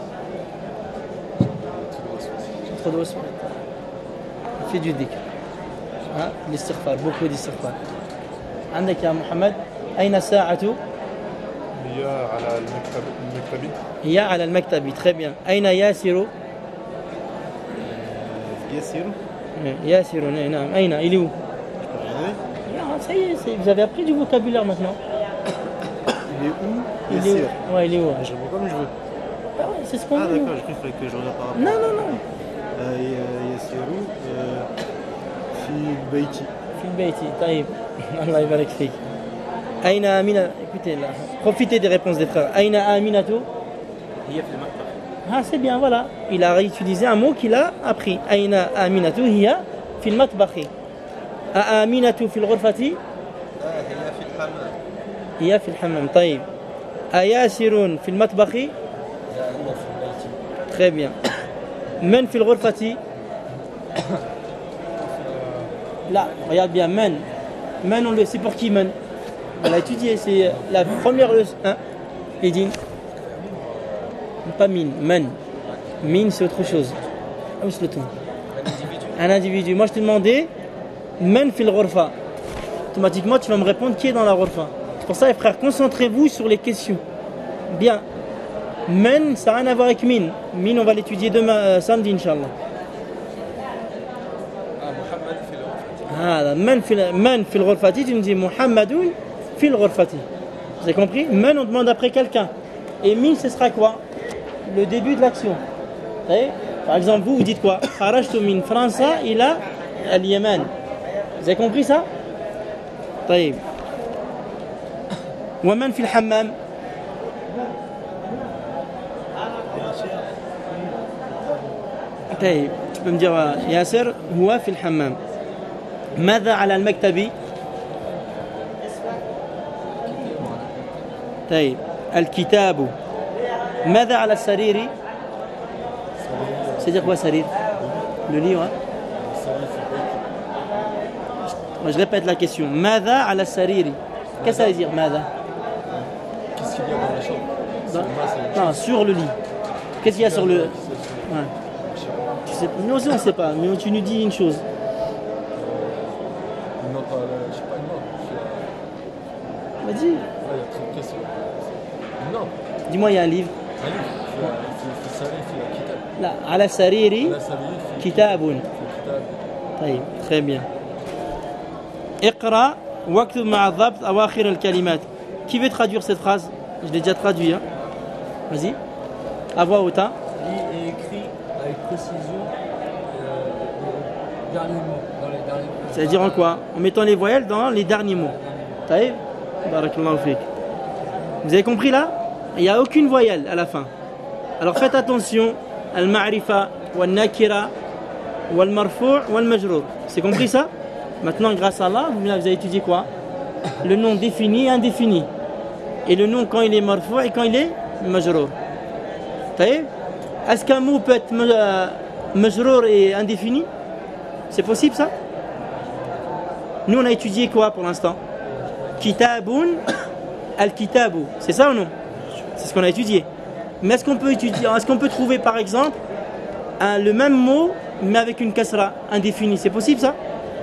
Trop d'os. Fais du dhikr. Hein? L'istighfar, beaucoup d'istighfar. عندك يا محمد أين الساعة؟ هي على المكتب. هي على المكتب. Très bien. أين ياسر؟ ياسر. ياسر نعم. أين؟ Il est où? Ça y est, vous avez appris du vocabulaire maintenant. Il est où? Il est où? Ouais, il est où? Je vois comme je veux. Ah ouais, c'est ce qu'on veut. D'accord, je crois qu'il fallait que je regarde par rapport. Non. ياسر في البيت. في البيت. طيب. الله يبارك فيك. Aïna Amina, écoutez là, profitez des réponses des frères. Aïna Aminatu. Ah, c'est bien, voilà. Il a réutilisé un mot qu'il a appris. Aïna Aminatu hiya fil matbakhi. Aminatu fil ghurfati. Hiya fil hammam. طيب. Ayasirun fil matbakhi. Très bien. Man fil ghurfati. Là, regarde bien, man. Man, on le sait pour qui man. On l'a étudié, c'est la première leçon. Hein, Edine. Pas mine, man. Mine, c'est autre chose. Ah, c'est le ton. Un individu. Moi, je t'ai demandé, man fil ghurfa. Automatiquement, tu vas me répondre qui est dans la ghurfa. C'est pour ça, les frères, concentrez-vous sur les questions. Bien. Man, ça n'a rien à voir avec mine. Mine, on va l'étudier demain, samedi, Inch'Allah. Man fil ghurfati, tu me dis Muhammadoun fil ghurfati. Vous avez compris? Man, on demande après quelqu'un. Et min, ce sera quoi? Le début de l'action. Vous voyez? Par exemple, vous dites quoi? Kharajtu min França ila al-Yaman. Vous avez compris ça? طيب. ومن في الحمام؟ طيب. Tu peux me dire Yasser, هو في الحمام. ماذا على المكتب؟ طيب. الكتاب. ماذا على السرير؟ C'est-à-dire quoi sarir? Le livre. Moi, je répète la question. ماذا على السرير? Qu'est-ce que ça veut dire ماذا? Qu'est-ce qu'il y a dans la chambre? Non, sur le lit. Qu'est-ce qu'il y a sur le... Ouais. Tu sais... Nous aussi on ne sait pas, mais tu nous dis une chose. Non, pas, je sais pas, non. Vas-y. Il y a trop de questions. Non. Dis-moi, il y a un livre. Un livre. في السرير في كتاب. لا على السرير على السرير في كتاب. كتاب. طيب très bien. اقرأ واكتب مع الضبط أواخر الكلمات. Qui veut traduire cette phrase? Je l'ai déjà traduit. Hein. Vas-y. À voix haute. Hein. Lis et écrit avec précision les derniers mots, dans les derniers mots. C'est-à-dire en quoi? En mettant les voyelles dans les derniers mots. Taïb. Barakallahu fik. Vous avez compris là? Il n'y a aucune voyelle à la fin. Alors faites attention. Al-ma'rifa, wal-nakira, wal-marfou' wal-majrour. C'est compris ça? Maintenant, grâce à Allah, vous avez étudié quoi? Le nom défini et indéfini. Et le nom quand il est marfou' et quand il est majrour. Taïb. Est-ce qu'un mot peut être majrour et indéfini? C'est possible ça? Nous on a étudié quoi pour l'instant? Kitabun al-kitabu. C'est ça ou non? C'est ce qu'on a étudié. Mais est-ce qu'on peut étudier, est-ce qu'on peut trouver par exemple le même mot mais avec une kasra indéfinie? C'est possible ça?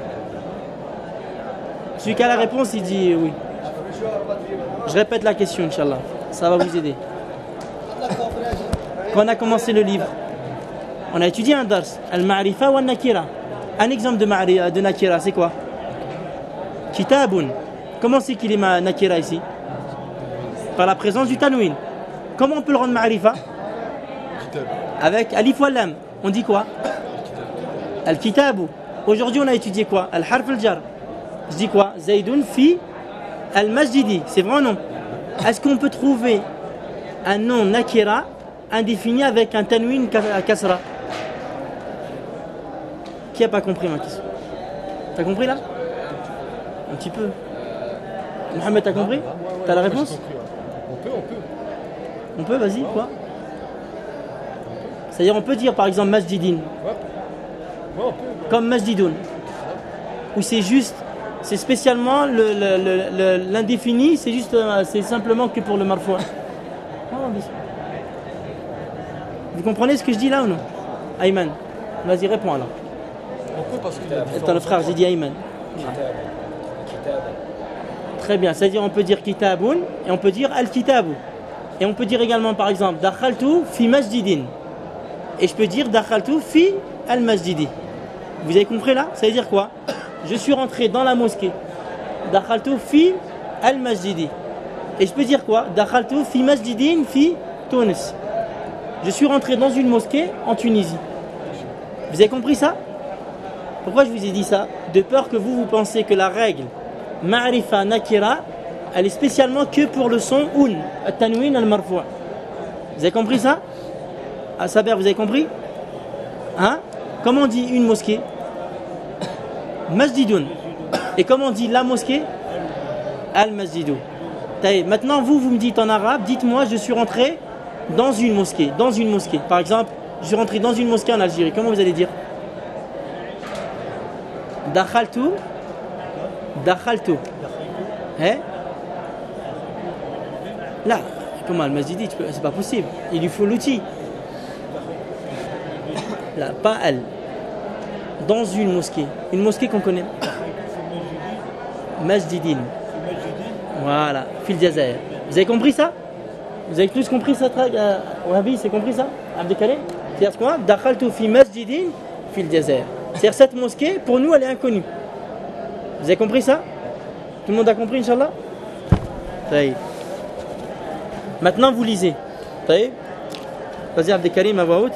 Celui qui a la réponse il dit oui. Je répète la question, Inch'Allah. Ça va vous aider. Quand on a commencé le livre, on a étudié un dars, al-ma'rifa wa al-nakira. Un exemple de nakira, c'est quoi? Kitabun. Comment c'est qu'il est nakira ici? Par la présence du tanwin. Comment on peut le rendre ma'rifa? Avec alif wa lam. On dit quoi? Al-kitabu. Aujourd'hui, on a étudié quoi? Al-harf al-jar. Je dis quoi? Zaydun fi al-masjidi. C'est vrai ou non? Est-ce qu'on peut trouver un nom nakira indéfini avec un tanwin kasra? Qui n'a pas compris ma question? T'as compris là? Un petit peu. Mohamed, t'as compris? T'as la réponse? On peut, vas-y, quoi? C'est-à-dire on peut dire par exemple masjidin. Comme masjidoun. Ou c'est juste, c'est spécialement l'indéfini, c'est juste, c'est simplement que pour le marfou'. Vous comprenez ce que je dis là ou non? Ayman, vas-y, réponds alors. On peut parce qu'il y a Attends, le frère, j'ai dit Ayman. Très bien, c'est-à-dire on peut dire kitabun et on peut dire al-kitabu. Et on peut dire également par exemple dakhaltu fi masjidin. Et je peux dire dakhaltu fi al-masjidi. Vous avez compris là? Ça veut dire quoi? Je suis rentré dans la mosquée. Dakhaltu fi al-masjidi. Et je peux dire quoi? Dakhaltu fi masjidin fi Tunis. Je suis rentré dans une mosquée en Tunisie. Vous avez compris ça? Pourquoi je vous ai dit ça? De peur que vous pensez que la règle ma'rifa nakira elle est spécialement que pour le son un, at-tanwin al-marfou'. Vous avez compris ça? Ah, Saber, vous avez compris? Hein? Comment on dit une mosquée? Masjidun. Et comment on dit la mosquée? Al-masjidu. Maintenant, vous me dites en arabe, dites-moi, je suis rentré dans une mosquée. Dans une mosquée. Par exemple, je suis rentré dans une mosquée en Algérie. Comment vous allez dire? Dakhaltu. Dakhaltu. Hein? Là, comment al-masjidi? C'est pas possible. Il lui faut l'outil. Là, pas elle. Dans une mosquée. Une mosquée qu'on connaît. Masjidin. Voilà. Fil Jazair. Vous avez compris ça? Vous avez tous compris ça? Wahabi, c'est compris ça? Abdelkarim? C'est-à-dire quoi? Dakhaltu fi masjidin fil Jazair. C'est-à-dire cette mosquée, pour nous, elle est inconnue. Vous avez compris ça? Tout le monde a compris, Inch'Allah? Taïb. Maintenant, vous lisez. Taïb. Vas-y, Abdelkarim, à voix haute.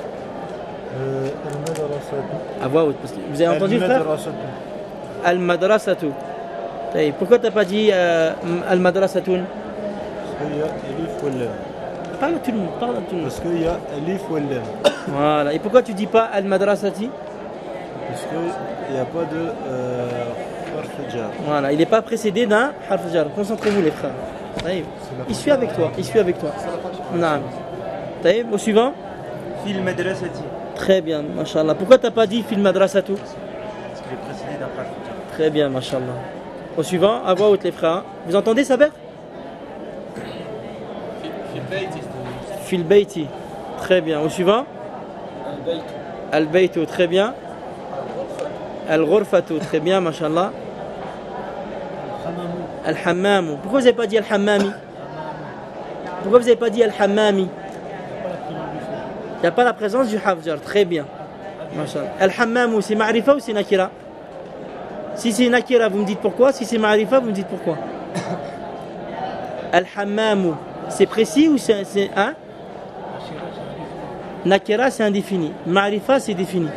À voix haute. Parce que vous avez entendu, frère? Al-madrasatu. Taïb. Pourquoi tu n'as pas dit al-madrasatun? Parce qu'il y a Elif ou Lam. Parle à tout le monde. Parle à tout le monde. Parce qu'il y a Elif ou Lam. Voilà. Et pourquoi tu dis pas al-madrasati? Parce qu'il n'y a pas de harf jar. Voilà. Il n'est pas précédé d'un harf jar. Concentrez-vous, les frères. Taïb. Il suit avec toi. Il suit avec toi. Naam. Taïb. Au suivant. Fil madrasati. Très bien, mashallah. Pourquoi tu n'as pas dit fil madrasatu? Parce qu'il est précédé d'un harf jar. Très bien, mashallah. Au suivant, à voix haute, les frères. Vous entendez, Saber? Fil bayti. Très bien. Au suivant. Al-baytu. Très bien. Al-ghurfatu. Très bien, mashallah. Al-hammamu. Pourquoi vous n'avez pas dit al-hammami? Pourquoi vous n'avez pas dit al-hammami? Il n'y a pas la présence du hafjar. Très bien. Mashallah. Al-hammamu, c'est ma'rifa ou c'est nakira? Si c'est nakira, vous me dites pourquoi. Si c'est ma'rifa, vous me dites pourquoi. Al-hammamu, c'est précis ou c'est hein? Nakira, c'est indéfini. Ma'rifa, c'est défini.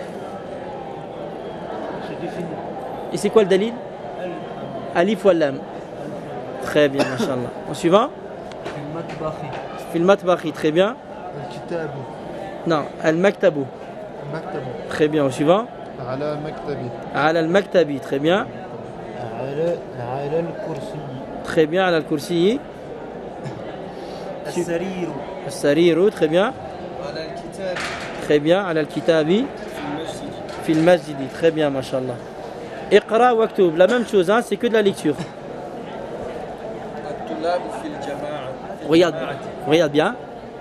Et c'est quoi le dalil? Alif ou lam. Très bien, mashallah. Au suivant. Fil matbakhi. Très bien. Al-kitabu. Non, al-maktabu. Maktabu. Très bien. Au suivant. Ala maktabi. Ala al-maktabi. Très bien. Ala al-kursi. Très bien. Ala al-kursi. As-sariru. As-sariru. Très bien. Ala al-kitab. Très bien. Ala al-kitabi. Fil masjidi. Très bien, mashallah. Iqra wa aktub. La même chose, hein, c'est que de la lecture. At-tulab fil jama'a. Regarde bien.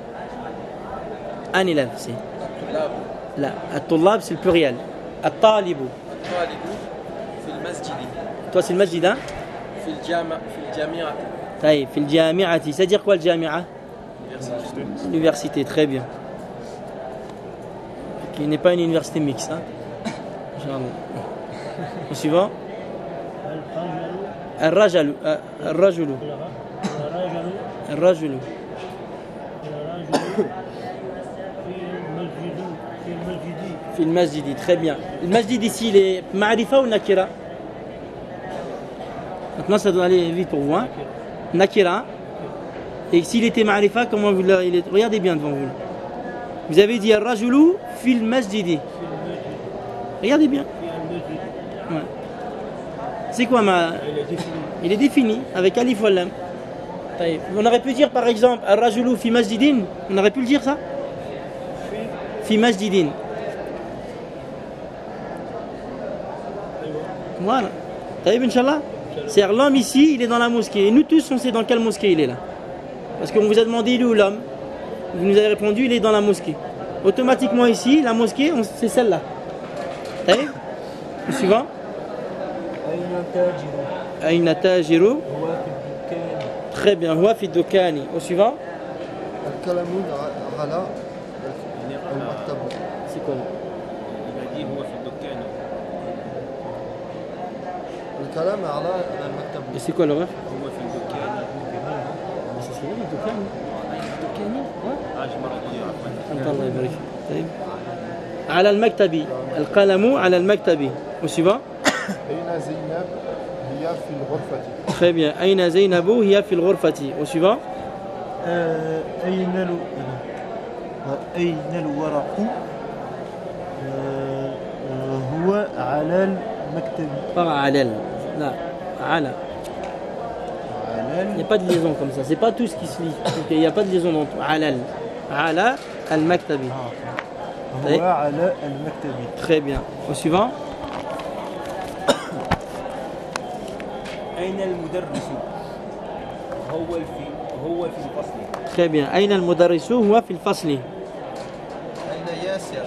Un élève, c'est. At-tulab. Là, at-tullab, c'est le pluriel. At-talibu. Talibu fil masjidi. Toi, c'est le masjid, hein? Fil jami'a. Taïb, fil jami'ati. C'est-à-dire quoi le jami'a? Université, très bien. Qui n'est pas une université mixte, hein? Au suivant. Al-rajulu. Al-rajulu. Al-rajulu. Fil masjidi, très bien. Le masjid ici, il est ma'rifa ou nakira? Maintenant, ça doit aller vite pour vous, hein? Nakira. Et s'il était ma'rifa, comment vous l'avez? Regardez bien devant vous. Vous avez dit al-rajulu fil masjidi. Regardez bien. Ouais. C'est quoi Il est défini avec alif ou lam. On aurait pu dire par exemple al-rajulu fi masjidin. On aurait pu le dire ça? Fi masjidin. Voilà. Taïb, Inch'Allah. C'est-à-dire l'homme ici, il est dans la mosquée. Et nous tous, on sait dans quelle mosquée il est là. Parce qu'on vous a demandé il est où l'homme. Vous nous avez répondu il est dans la mosquée. Automatiquement ici, la mosquée, c'est celle-là. Taïb. Le suivant. Aïna tajiru. Très bien. Huwa fi dukani. Au suivant. Al-kalamu ala al-maktabu. C'est quoi? Il a dit huwa fi dukani. Al-kalam ala al-maktabu. Et c'est quoi l'horreur? Huwa fi dukani. C'est ce qu'il y a, dukani. Dukani? Ah, je m'en rappelle. الله يبارك طيب على المكتب القلم على المكتب وسيبا أين زينب هي في الغرفة. Très bien. أين زينب هي في الغرفة. Au suivant. أين الورق هو على المكتب. Pas على. لا. على. Il n'y a pas de liaison comme ça. C'est pas tout ce qui se lit. Il n'y a pas de liaison dans tout. على. على المكتب. هو على المكتب. Très bien. Au suivant. أين المدرس؟ هو في الفصل. Très bien. أين المدرس هو في الفصل. أين ياسر؟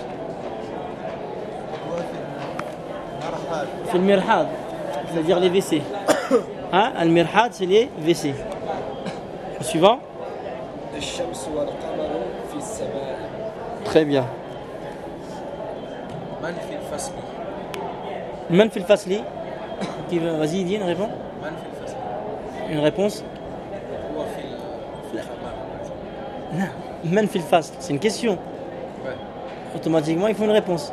هو في المرحاض. في المرحاض. C'est-à-dire les WC. Hein? المرحاض c'est les WC. Au suivant. الشمس والقمر في السماء. Très bien. من في الفصل؟ من في الفصل. Vas-y, dis une réponse. من في الفصل؟ Une réponse. هو في الحمام. Non. من في الفصل. C'est une question. Ouais. Automatiquement, il faut une réponse.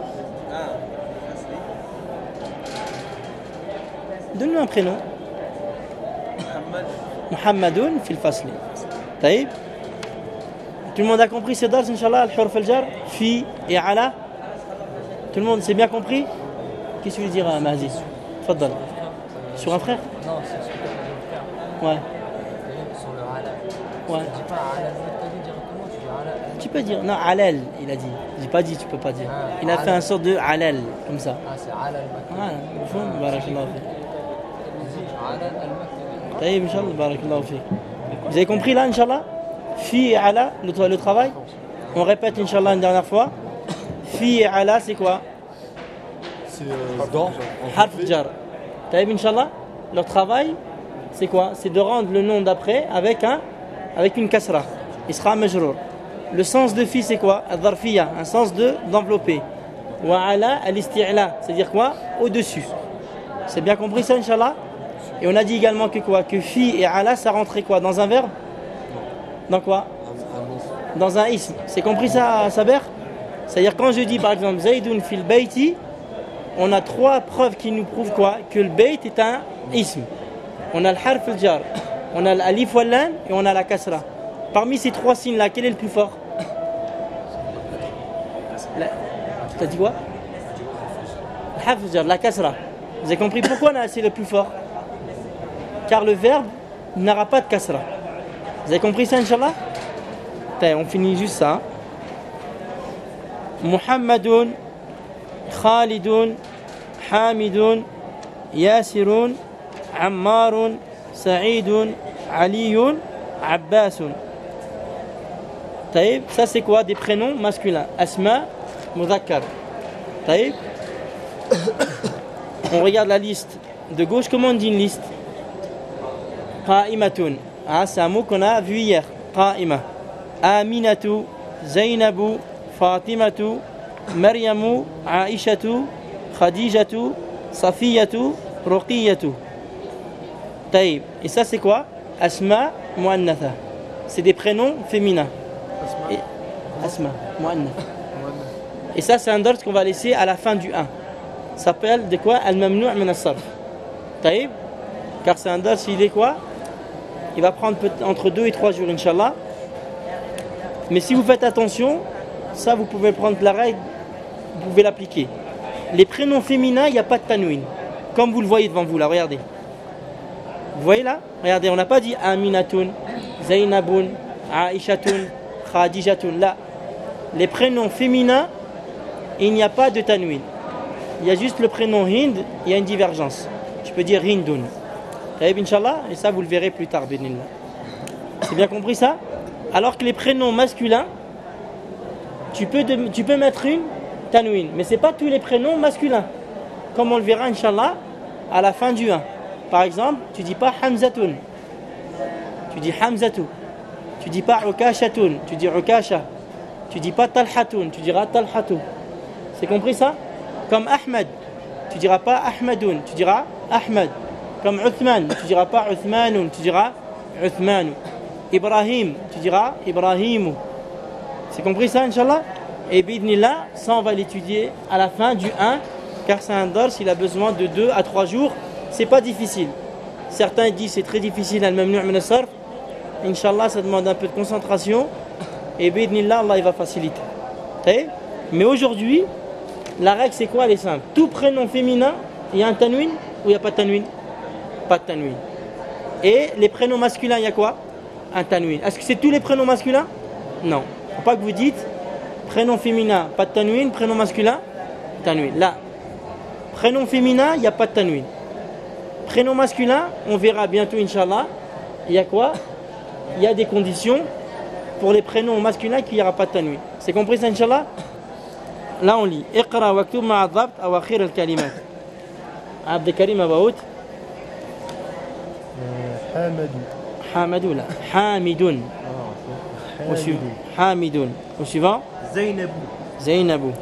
Donne-nous un prénom. محمد. محمد في الفصل. طيب. Tout le monde a compris ce dars, Inch'Allah, al-hurf al-jar, fi et ala. Tout le monde s'est bien compris. Qu'est-ce que tu veux dire, Mahdi? Faddal. Sur un frère? Non, c'est ce que tu as dit, frère. Ouais. Sur le halal. Ouais. Tu dis pas halal directement, tu dis halal. Tu peux dire, non, halal, il a dit. J'ai pas dit, tu peux pas dire. Il a fait un sort de halal, comme ça. Ah, c'est halal Ah, mafhoum, barakallahu fik. halal al-maktabi. Taïb, Inch'Allah, barakallahu fik. Vous avez compris là, Inch'Allah? Fi et ala, le travail. On répète, Inch'Allah, une dernière fois. Fi et ala, c'est quoi? C'est dans. Harf jar. Taïb, Inch'Allah, leur travail, c'est quoi? C'est de rendre le nom d'après avec une kasra. Il sera majrour. Le sens de fi, c'est quoi? Al-dharfiyya, un sens d'envelopper. Wa ala al-isti'la, c'est-à-dire quoi? Au-dessus. C'est bien compris ça, Inch'Allah? Et on a dit également que quoi? Que fi et ala, ça rentrait quoi? Dans un verbe? Dans quoi? Dans un ism. C'est compris ça, Saber? C'est-à-dire quand je dis par exemple Zaydun fil bayti, on a trois preuves qui nous prouvent quoi? Que le bayt est un ism. On a le harf al-jar, on a l'alif wal lam et on a la kasra. Parmi ces trois signes là, quel est le plus fort? Tu as dit quoi? Le harf al-jar, la kasra. Vous avez compris pourquoi c'est le plus fort? Car le verbe n'aura pas de kasra. Vous avez compris ça, Inch'Allah? On finit juste ça. Muhammadun, Khalidun, Hamidun, Yasirun, Ammarun, Sa'idun, Aliyun, Abbasun. Taïb, ça c'est quoi? Des prénoms masculins. Asma, Mudhakkar. Taïb. On regarde la liste de gauche. Comment on dit une liste? Qa'imatun. Ah, c'est un mot qu'on a vu hier. Qa'ima. Aminatu, Zainabu, Fatimatu, Maryamu, Aishatu, Khadijatu, Safiyatu, Ruqiyatu. Taïb. Et ça c'est quoi? Asma, Muannatha. C'est des prénoms féminins. Asma, Muannatha. Et ça c'est un dars qu'on va laisser à la fin du 1. Ça s'appelle de quoi? Al-Mamnu' min as-sarf. Taïb. Car c'est un dars, il est quoi? Il va prendre entre 2 et 3 jours, Inch'Allah. Mais si vous faites attention, ça vous pouvez prendre la règle, vous pouvez l'appliquer. Les prénoms féminins, il n'y a pas de tanwin. Comme vous le voyez devant vous là, regardez. Vous voyez là? Regardez, on n'a pas dit Aminatun, Zainabun, Aishatun, Khadijatun. Là, les prénoms féminins, il n'y a pas de tanwin. Il y a juste le prénom Hind, il y a une divergence. Je peux dire Hindun. Taïb, Inch'Allah, et ça vous le verrez plus tard, Bénillah. C'est bien compris ça? Alors que les prénoms masculins, tu peux mettre une tanwin, mais ce n'est pas tous les prénoms masculins. Comme on le verra, Inch'Allah, à la fin du 1. Par exemple, tu ne dis pas Hamzatun, tu dis Hamzatu. Tu ne dis pas Ukashatun, tu dis Ukasha. Tu ne dis pas Talhatun, tu diras Talhatu. C'est compris ça? Comme Ahmed, tu ne diras pas Ahmadun, tu diras Ahmed. Comme Uthman, tu ne diras pas Uthmanun, tu diras Uthmanu. Ibrahim, tu diras Ibrahimu. C'est compris ça, Inch'Allah? Et bidnillah, ça on va l'étudier à la fin du 1, car c'est un dars, il a besoin de 2 à 3 jours. C'est pas difficile. Certains disent c'est très difficile al-mamnu' min as-sarf. Inch'Allah, ça demande un peu de concentration. Et bidnillah, Allah il va faciliter. Mais aujourd'hui, la règle c'est quoi? Elle est simple. Tout prénom féminin, il y a un tanwin ou il n'y a pas de tanwin? Pas de tanwin. Et les prénoms masculins, il y a quoi? Un tanwin. Est-ce que c'est tous les prénoms masculins? Non. Faut pas que vous dites prénom féminin, pas de tanwin, prénom masculin, tanwin. Là, prénom féminin, il n'y a pas de tanwin. Prénom masculin, on verra bientôt, Inch'Allah. Il y a quoi? Il y a des conditions pour les prénoms masculins qu'il n'y aura pas de tanwin. C'est compris ça, Inch'Allah? Là, on lit. Iqra waktub ma'a dhabt awakhir al-kalimat. Abd Karim Abaout. Hamadou, là. Hamidun. Au suivant. Hamidun. Au suivant. Zainabou.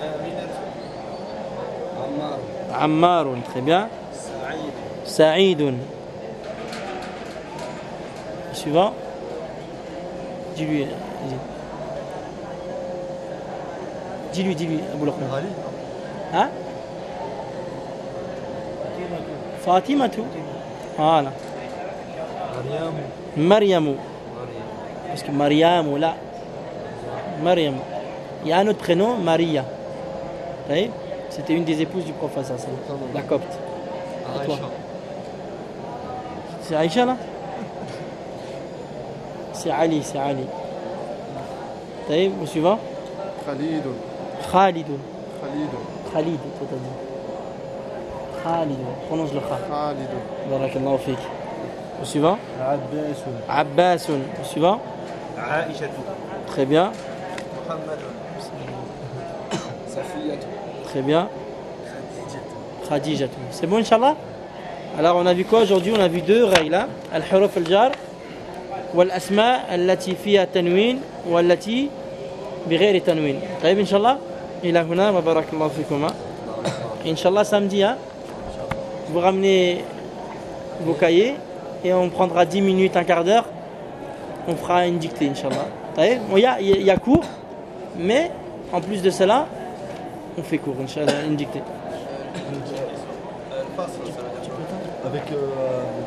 Ammarun. Très bien. Saïdun. Suivant. Dis-lui. Dis-lui, Abou Luqman. Hein? Fatimatu. Voilà. Mariamou. Parce que Mariamou, là. Mariamou. Il y a un autre prénom, Maria. Vous voyez? C'était une des épouses du prophète, la copte. Et toi? C'est Aïcha, là? C'est Ali. Vous voyez, au suivant? Khalidun. Khalidun. Khalid. Toi t'as dit. Khalidun. Prononce le Kha. Khalidun. Barakallahu fik. Au suivant? Abbasun. Au suivant? Aïchatou. Très bien. Muhammadun. Safiyatou. Très bien. Khadijatou. C'est bon, Inch'Allah? Alors, on a vu quoi aujourd'hui? On a vu deux règles. Al-huruf al-jar wal-asma allati fiha tanwin wallati بغير تنوين. طيب إن شاء الله إلى هنا وبارك الله فيكما. إن شاء الله samedi, vous ramenez vos cahiers et on prendra 10 minutes, un quart d'heure. On fera une dictée, Inch'Allah. Bon, il y a cours, mais en plus de cela, on fait cours, Inch'Allah, une dictée. Avec